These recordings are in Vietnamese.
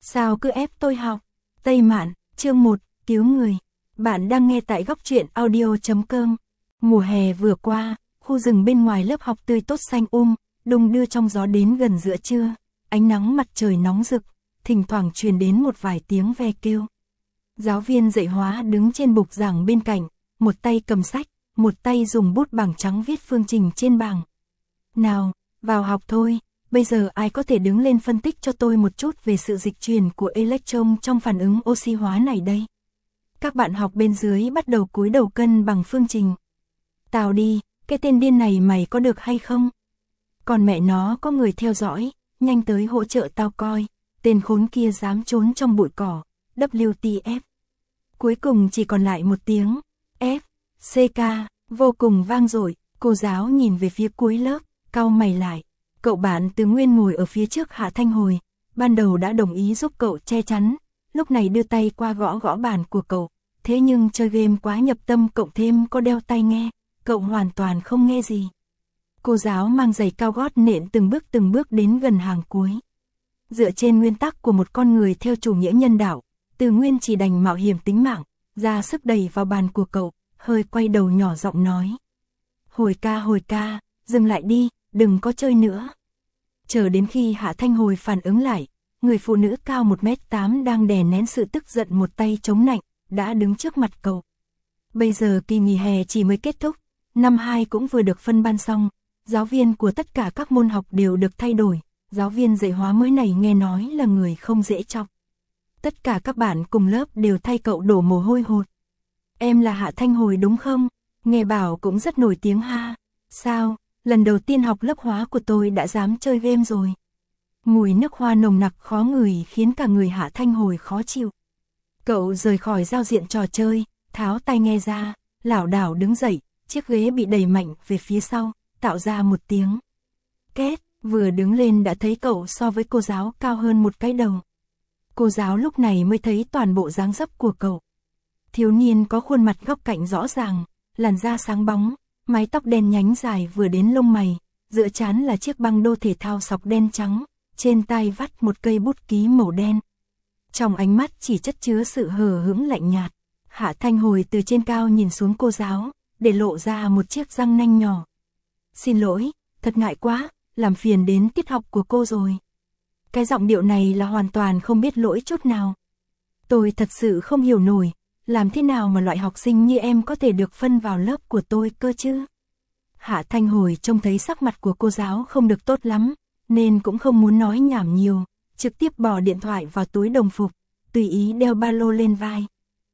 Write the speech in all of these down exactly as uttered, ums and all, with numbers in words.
sao cứ ép tôi học? Tây Mạn, chương một, cứu người. Bạn đang nghe tại góc truyện audio chấm com. Mùa hè vừa qua, khu rừng bên ngoài lớp học tươi tốt xanh um, đung đưa trong gió đến gần giữa trưa, ánh nắng mặt trời nóng rực, thỉnh thoảng truyền đến một vài tiếng ve kêu. Giáo viên dạy hóa đứng trên bục giảng bên cạnh, một tay cầm sách, một tay dùng bút bảng trắng viết phương trình trên bảng. Nào, vào học thôi, bây giờ ai có thể đứng lên phân tích cho tôi một chút về sự dịch chuyển của electron trong phản ứng oxy hóa này đây? Các bạn học bên dưới bắt đầu cúi đầu cân bằng phương trình. Tào đi, cái tên điên này mày có được hay không? Còn mẹ nó có người theo dõi, nhanh tới hỗ trợ tao coi, tên khốn kia dám trốn trong bụi cỏ, W T F. Cuối cùng chỉ còn lại một tiếng, F, C K, vô cùng vang dội. Cô giáo nhìn về phía cuối lớp, cau mày lại. Cậu bạn từ nguyên ngồi ở phía trước Hạ Thanh Hồi, ban đầu đã đồng ý giúp cậu che chắn, lúc này đưa tay qua gõ gõ bàn của cậu. Thế nhưng chơi game quá nhập tâm, cộng thêm có đeo tai nghe, cậu hoàn toàn không nghe gì. Cô giáo mang giày cao gót nện từng bước từng bước đến gần hàng cuối. Dựa trên nguyên tắc của một con người theo chủ nghĩa nhân đạo, Từ Nguyên chỉ đành mạo hiểm tính mạng, ra sức đẩy vào bàn của cậu, hơi quay đầu nhỏ giọng nói. Hồi ca hồi ca, dừng lại đi, đừng có chơi nữa. Chờ đến khi Hạ Thanh Hồi phản ứng lại, người phụ nữ cao một mét tám đang đè nén sự tức giận một tay chống nạnh, đã đứng trước mặt cậu. Bây giờ kỳ nghỉ hè chỉ mới kết thúc, năm hai cũng vừa được phân ban xong, giáo viên của tất cả các môn học đều được thay đổi, giáo viên dạy hóa mới này nghe nói là người không dễ chọc. Tất cả các bạn cùng lớp đều thay cậu đổ mồ hôi hột. Em là Hạ Thanh Hồi đúng không? Nghe bảo cũng rất nổi tiếng ha. Sao, lần đầu tiên học lớp hóa của tôi đã dám chơi game rồi. Mùi nước hoa nồng nặc khó ngửi khiến cả người Hạ Thanh Hồi khó chịu. Cậu rời khỏi giao diện trò chơi, tháo tai nghe ra, lảo đảo đứng dậy, chiếc ghế bị đẩy mạnh về phía sau, tạo ra một tiếng két, vừa đứng lên đã thấy cậu so với cô giáo cao hơn một cái đầu. Cô giáo lúc này mới thấy toàn bộ dáng dấp của cậu. Thiếu niên có khuôn mặt góc cạnh rõ ràng, làn da sáng bóng, mái tóc đen nhánh dài vừa đến lông mày, giữa trán là chiếc băng đô thể thao sọc đen trắng, trên tay vắt một cây bút ký màu đen. Trong ánh mắt chỉ chất chứa sự hờ hững lạnh nhạt. Hạ Thanh Hồi từ trên cao nhìn xuống cô giáo, để lộ ra một chiếc răng nanh nhỏ. Xin lỗi, thật ngại quá, làm phiền đến tiết học của cô rồi. Cái giọng điệu này là hoàn toàn không biết lỗi chút nào. Tôi thật sự không hiểu nổi, làm thế nào mà loại học sinh như em có thể được phân vào lớp của tôi cơ chứ? Hạ Thanh Hồi trông thấy sắc mặt của cô giáo không được tốt lắm, nên cũng không muốn nói nhảm nhiều, trực tiếp bỏ điện thoại vào túi đồng phục, tùy ý đeo ba lô lên vai.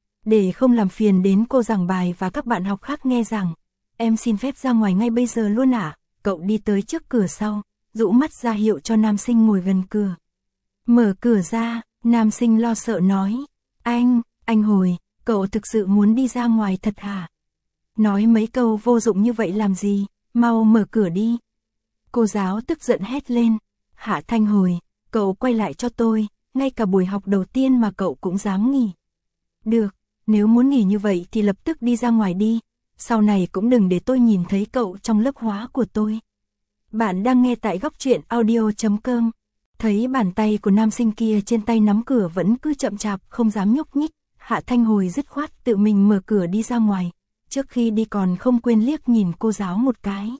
Để không làm phiền đến cô giảng bài và các bạn học khác nghe rằng, em xin phép ra ngoài ngay bây giờ luôn ạ. À? Cậu đi tới trước cửa sau, rũ mắt ra hiệu cho nam sinh ngồi gần cửa. Mở cửa ra, nam sinh lo sợ nói, anh, anh Hồi, cậu thực sự muốn đi ra ngoài thật hả? Nói mấy câu vô dụng như vậy làm gì, mau mở cửa đi. Cô giáo tức giận hét lên, Hạ Thanh Hồi, cậu quay lại cho tôi, ngay cả buổi học đầu tiên mà cậu cũng dám nghỉ. Được, nếu muốn nghỉ như vậy thì lập tức đi ra ngoài đi, sau này cũng đừng để tôi nhìn thấy cậu trong lớp hóa của tôi. Bạn đang nghe tại góc truyện audio chấm com. Thấy bàn tay của nam sinh kia trên tay nắm cửa vẫn cứ chậm chạp không dám nhúc nhích, Hạ Thanh Hồi dứt khoát tự mình mở cửa đi ra ngoài, trước khi đi còn không quên liếc nhìn cô giáo một cái.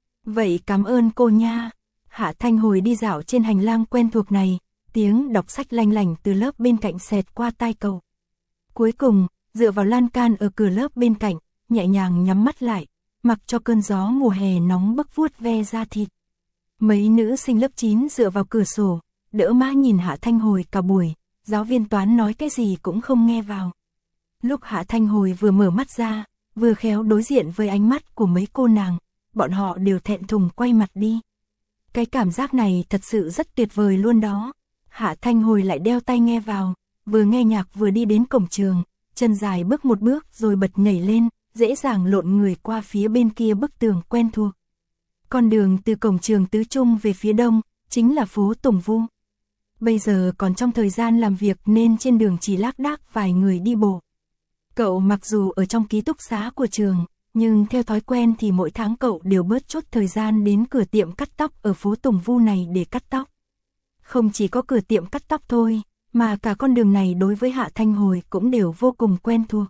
Vậy cảm ơn cô nha. Hạ Thanh Hồi đi dạo trên hành lang quen thuộc này, tiếng đọc sách lanh lảnh từ lớp bên cạnh xẹt qua tai cậu. Cuối cùng, dựa vào lan can ở cửa lớp bên cạnh, nhẹ nhàng nhắm mắt lại, mặc cho cơn gió mùa hè nóng bức vuốt ve da thịt. Mấy nữ sinh lớp chín dựa vào cửa sổ, đỡ má nhìn Hạ Thanh Hồi cả buổi, giáo viên toán nói cái gì cũng không nghe vào. Lúc Hạ Thanh Hồi vừa mở mắt ra, vừa khéo đối diện với ánh mắt của mấy cô nàng, bọn họ đều thẹn thùng quay mặt đi. Cái cảm giác này thật sự rất tuyệt vời luôn đó. Hạ Thanh Hồi lại đeo tai nghe vào, vừa nghe nhạc vừa đi đến cổng trường, chân dài bước một bước rồi bật nhảy lên, dễ dàng lộn người qua phía bên kia bức tường quen thuộc. Con đường từ cổng trường Tứ Trung về phía đông, chính là phố Tùng Vu. Bây giờ còn trong thời gian làm việc nên trên đường chỉ lác đác vài người đi bộ. Cậu mặc dù ở trong ký túc xá của trường, nhưng theo thói quen thì mỗi tháng cậu đều bớt chút thời gian đến cửa tiệm cắt tóc ở phố Tùng Vu này để cắt tóc. Không chỉ có cửa tiệm cắt tóc thôi, mà cả con đường này đối với Hạ Thanh Hồi cũng đều vô cùng quen thuộc.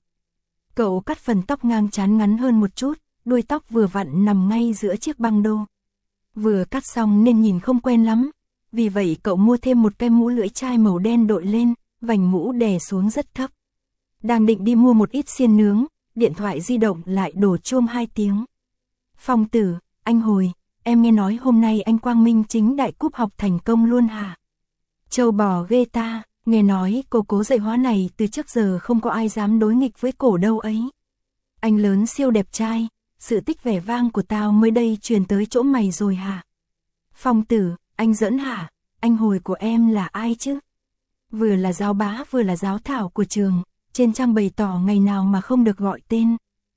Cậu cắt phần tóc ngang trán ngắn hơn một chút, đuôi tóc vừa vặn nằm ngay giữa chiếc băng đô. Vừa cắt xong nên nhìn không quen lắm, vì vậy cậu mua thêm một cái mũ lưỡi chai màu đen đội lên, vành mũ đè xuống rất thấp. Đang định đi mua một ít xiên nướng, điện thoại di động lại đổ chuông hai tiếng. Phong Tử, anh Hồi, em nghe nói hôm nay anh Quang Minh chính đại cúp học thành công luôn hả? Châu bò ghê ta, nghe nói cô cố dạy hóa này từ trước giờ không có ai dám đối nghịch với cổ đâu ấy. Anh lớn siêu đẹp trai, sự tích vẻ vang của tao mới đây truyền tới chỗ mày rồi hả? Phong Tử, anh giỡn hả? Anh Hồi của em là ai chứ? Vừa là giáo bá vừa là giáo thảo của trường, trên trang bày tỏ ngày nào mà không được gọi tên.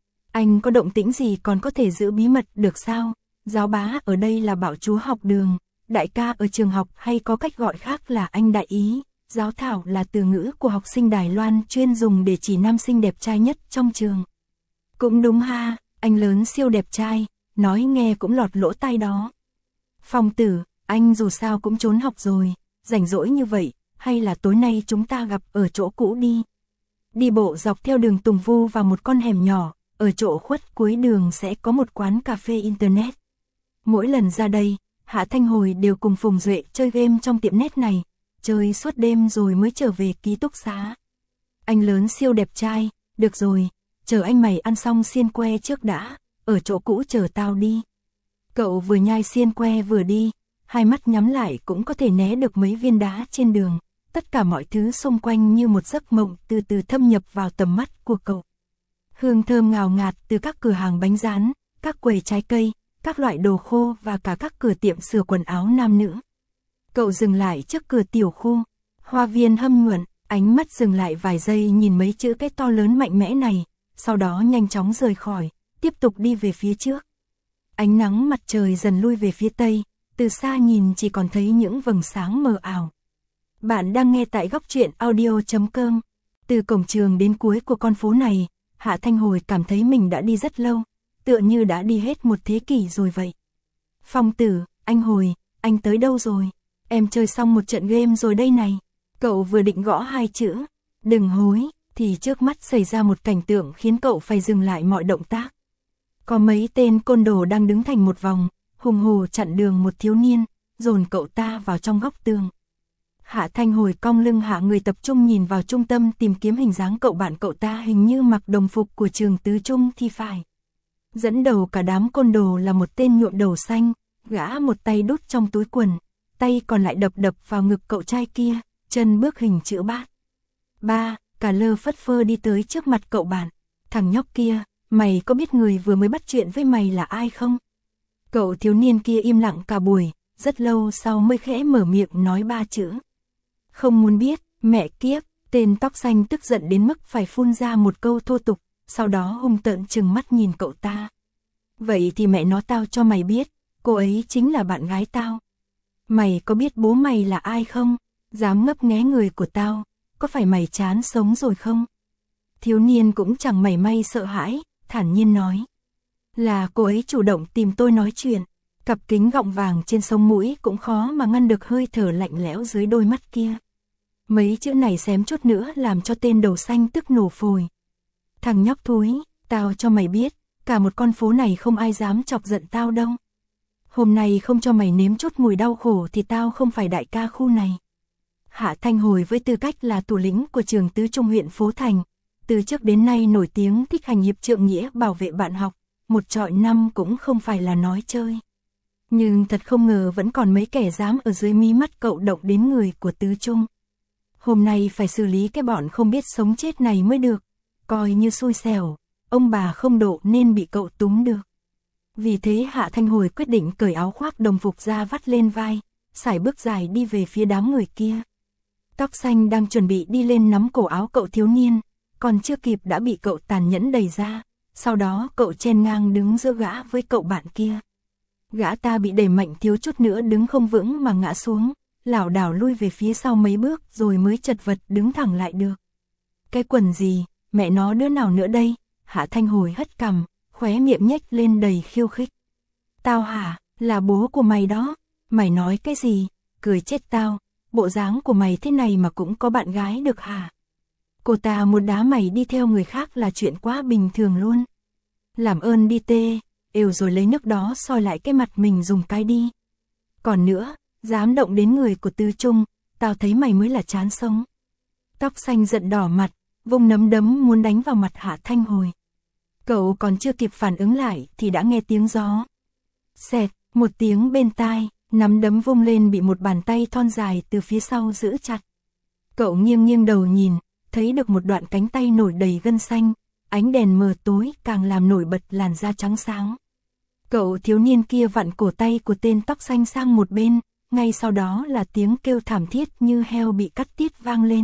Anh có động tĩnh gì còn có thể giữ bí mật được sao? Giáo bá ở đây là bảo chúa học đường, đại ca ở trường học hay có cách gọi khác là anh đại ý. Giáo thảo là từ ngữ của học sinh Đài Loan chuyên dùng để chỉ nam sinh đẹp trai nhất trong trường. Cũng đúng ha, anh lớn siêu đẹp trai, nói nghe cũng lọt lỗ tai đó. Phong Tử, anh dù sao cũng trốn học rồi, rảnh rỗi như vậy, hay là tối nay chúng ta gặp ở chỗ cũ đi. Đi bộ dọc theo đường Tùng Vu vào một con hẻm nhỏ, ở chỗ khuất cuối đường sẽ có một quán cà phê internet. Mỗi lần ra đây, Hạ Thanh Hồi đều cùng Phùng Duệ chơi game trong tiệm net này, chơi suốt đêm rồi mới trở về ký túc xá. Anh lớn siêu đẹp trai, được rồi, chờ anh mày ăn xong xiên que trước đã, ở chỗ cũ chờ tao đi. Cậu vừa nhai xiên que vừa đi, hai mắt nhắm lại cũng có thể né được mấy viên đá trên đường, tất cả mọi thứ xung quanh như một giấc mộng từ từ thâm nhập vào tầm mắt của cậu. Hương thơm ngào ngạt từ các cửa hàng bánh rán, các quầy trái cây, các loại đồ khô và cả các cửa tiệm sửa quần áo nam nữ. Cậu dừng lại trước cửa tiểu khu, hoa viên hâm nhuận, ánh mắt dừng lại vài giây nhìn mấy chữ cái to lớn mạnh mẽ này, sau đó nhanh chóng rời khỏi, tiếp tục đi về phía trước. Ánh nắng mặt trời dần lui về phía tây, từ xa nhìn chỉ còn thấy những vầng sáng mờ ảo. Bạn đang nghe tại góc truyện audio chấm com. Từ cổng trường đến cuối của con phố này, Hạ Thanh Hồi cảm thấy mình đã đi rất lâu, tựa như đã đi hết một thế kỷ rồi vậy. Phong Tử, anh Hồi, anh tới đâu rồi? Em chơi xong một trận game rồi đây này. Cậu vừa định gõ hai chữ, đừng hối, thì trước mắt xảy ra một cảnh tượng khiến cậu phải dừng lại mọi động tác. Có mấy tên côn đồ đang đứng thành một vòng, hùng hổ chặn đường một thiếu niên, dồn cậu ta vào trong góc tường. Hạ Thanh Hồi cong lưng hạ người tập trung nhìn vào trung tâm tìm kiếm hình dáng cậu bạn cậu ta hình như mặc đồng phục của trường tứ trung thì phải. Dẫn đầu cả đám côn đồ là một tên nhuộm đầu xanh, gã một tay đút trong túi quần, tay còn lại đập đập vào ngực cậu trai kia, chân bước hình chữ bát. Ba, cả lơ phất phơ đi tới trước mặt cậu bạn. Thằng nhóc kia, mày có biết người vừa mới bắt chuyện với mày là ai không? Cậu thiếu niên kia im lặng cả buổi, rất lâu sau mới khẽ mở miệng nói ba chữ. Không muốn biết, mẹ kiếp, tên tóc xanh tức giận đến mức phải phun ra một câu thô tục, sau đó hung tợn trừng mắt nhìn cậu ta. Vậy thì mẹ nó tao cho mày biết, cô ấy chính là bạn gái tao. Mày có biết bố mày là ai không? Dám ngấp nghé người của tao, có phải mày chán sống rồi không? Thiếu niên cũng chẳng mảy may sợ hãi, thản nhiên nói. Là cô ấy chủ động tìm tôi nói chuyện, cặp kính gọng vàng trên sống mũi cũng khó mà ngăn được hơi thở lạnh lẽo dưới đôi mắt kia. Mấy chữ này xém chút nữa làm cho tên đầu xanh tức nổ phổi. Thằng nhóc thúi, tao cho mày biết, cả một con phố này không ai dám chọc giận tao đâu. Hôm nay không cho mày nếm chút mùi đau khổ thì tao không phải đại ca khu này. Hạ Thanh Hồi với tư cách là thủ lĩnh của trường tứ trung huyện Phố Thành, từ trước đến nay nổi tiếng thích hành hiệp trượng nghĩa bảo vệ bạn học, một trọi năm cũng không phải là nói chơi. Nhưng thật không ngờ vẫn còn mấy kẻ dám ở dưới mí mắt cậu động đến người của tứ trung. Hôm nay phải xử lý cái bọn không biết sống chết này mới được, coi như xui xẻo, ông bà không độ nên bị cậu túm được. Vì thế Hạ Thanh Hồi quyết định cởi áo khoác đồng phục ra vắt lên vai, sải bước dài đi về phía đám người kia. Tóc xanh đang chuẩn bị đi lên nắm cổ áo cậu thiếu niên, còn chưa kịp đã bị cậu tàn nhẫn đẩy ra, sau đó cậu chen ngang đứng giữa gã với cậu bạn kia. Gã ta bị đẩy mạnh thiếu chút nữa đứng không vững mà ngã xuống, lảo đảo lui về phía sau mấy bước rồi mới chật vật đứng thẳng lại được. Cái quần gì, mẹ nó đứa nào nữa đây? Hạ Thanh Hồi hất cằm, khóe miệng nhếch lên đầy khiêu khích. Tao hả, là bố của mày đó, mày nói cái gì, cười chết tao, bộ dáng của mày thế này mà cũng có bạn gái được hả? Cô ta muốn đá mày đi theo người khác là chuyện quá bình thường luôn. Làm ơn đi tê, ều rồi lấy nước đó soi lại cái mặt mình dùng cái đi. Còn nữa, dám động đến người của Tư Trung, tao thấy mày mới là chán sống. Tóc xanh giận đỏ mặt, vung nắm đấm muốn đánh vào mặt Hạ Thanh Hồi. Cậu còn chưa kịp phản ứng lại thì đã nghe tiếng gió. Xẹt, một tiếng bên tai, nắm đấm vung lên bị một bàn tay thon dài từ phía sau giữ chặt. Cậu nghiêng nghiêng đầu nhìn, thấy được một đoạn cánh tay nổi đầy gân xanh, ánh đèn mờ tối càng làm nổi bật làn da trắng sáng. Cậu thiếu niên kia vặn cổ tay của tên tóc xanh sang một bên, ngay sau đó là tiếng kêu thảm thiết như heo bị cắt tiết vang lên.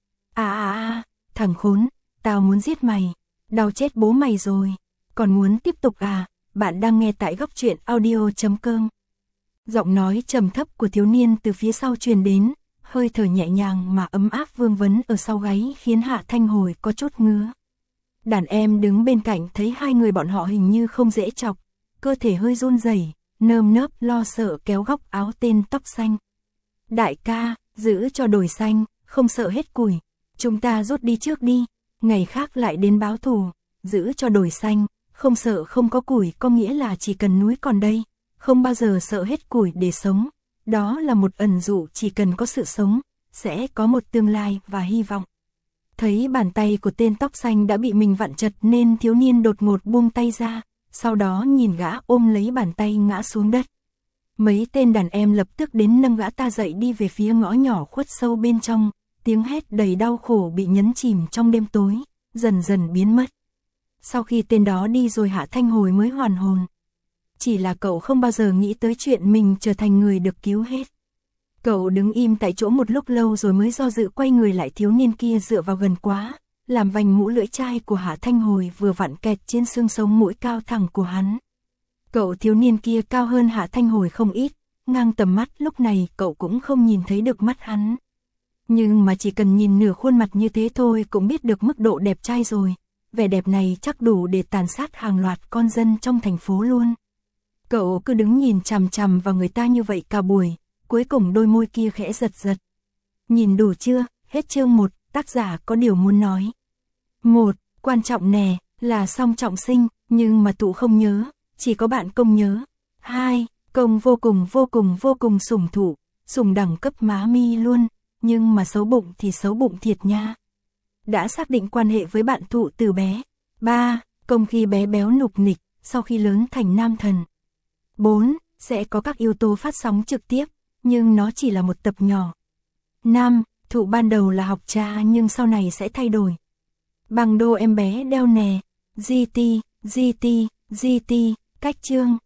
À à à, thằng khốn, tao muốn giết mày, đau chết bố mày rồi, còn muốn tiếp tục à? Bạn đang nghe tại góc truyện audio chấm com. Giọng nói trầm thấp của thiếu niên từ phía sau truyền đến, hơi thở nhẹ nhàng mà ấm áp vương vấn ở sau gáy khiến Hạ Thanh Hồi có chút ngứa. Đàn em đứng bên cạnh thấy hai người bọn họ hình như không dễ chọc, cơ thể hơi run rẩy, nơm nớp lo sợ kéo góc áo tên tóc xanh. Đại ca, giữ cho đồi xanh, không sợ hết củi, chúng ta rút đi trước đi, ngày khác lại đến báo thù. Giữ cho đồi xanh, không sợ không có củi có nghĩa là chỉ cần núi còn đây, không bao giờ sợ hết củi để sống. Đó là một ẩn dụ chỉ cần có sự sống, sẽ có một tương lai và hy vọng. Thấy bàn tay của tên tóc xanh đã bị mình vặn chật nên thiếu niên đột ngột buông tay ra, sau đó nhìn gã ôm lấy bàn tay ngã xuống đất. Mấy tên đàn em lập tức đến nâng gã ta dậy đi về phía ngõ nhỏ khuất sâu bên trong, tiếng hét đầy đau khổ bị nhấn chìm trong đêm tối, dần dần biến mất. Sau khi tên đó đi rồi Hạ Thanh Hồi mới hoàn hồn. Chỉ là cậu không bao giờ nghĩ tới chuyện mình trở thành người được cứu hết. Cậu đứng im tại chỗ một lúc lâu rồi mới do dự quay người lại. Thiếu niên kia dựa vào gần quá, làm vành mũ lưỡi chai của Hạ Thanh Hồi vừa vặn kẹt trên xương sống mũi cao thẳng của hắn. Cậu thiếu niên kia cao hơn Hạ Thanh Hồi không ít, ngang tầm mắt lúc này cậu cũng không nhìn thấy được mắt hắn. Nhưng mà chỉ cần nhìn nửa khuôn mặt như thế thôi cũng biết được mức độ đẹp trai rồi. Vẻ đẹp này chắc đủ để tàn sát hàng loạt con dân trong thành phố luôn. Cậu cứ đứng nhìn chằm chằm vào người ta như vậy cả buổi, cuối cùng đôi môi kia khẽ giật giật. Nhìn đủ chưa? Hết chương một, tác giả có điều muốn nói. Một, quan trọng nè, là Song Trọng Sinh, nhưng mà tụ không nhớ, chỉ có bạn Công nhớ. Hai, Công vô cùng vô cùng vô cùng sủng thụ, sủng đẳng cấp má mi luôn, nhưng mà xấu bụng thì xấu bụng thiệt nha. Đã xác định quan hệ với bạn Thụ từ bé. Ba, Công khi bé béo nục nịch, sau khi lớn thành nam thần. Bốn, sẽ có các yếu tố phát sóng trực tiếp, nhưng nó chỉ là một tập nhỏ. Năm, Thụ ban đầu là học trà nhưng sau này sẽ thay đổi. Bằng đô em bé đeo nè, giê tê, giê tê, giê tê, cách chương.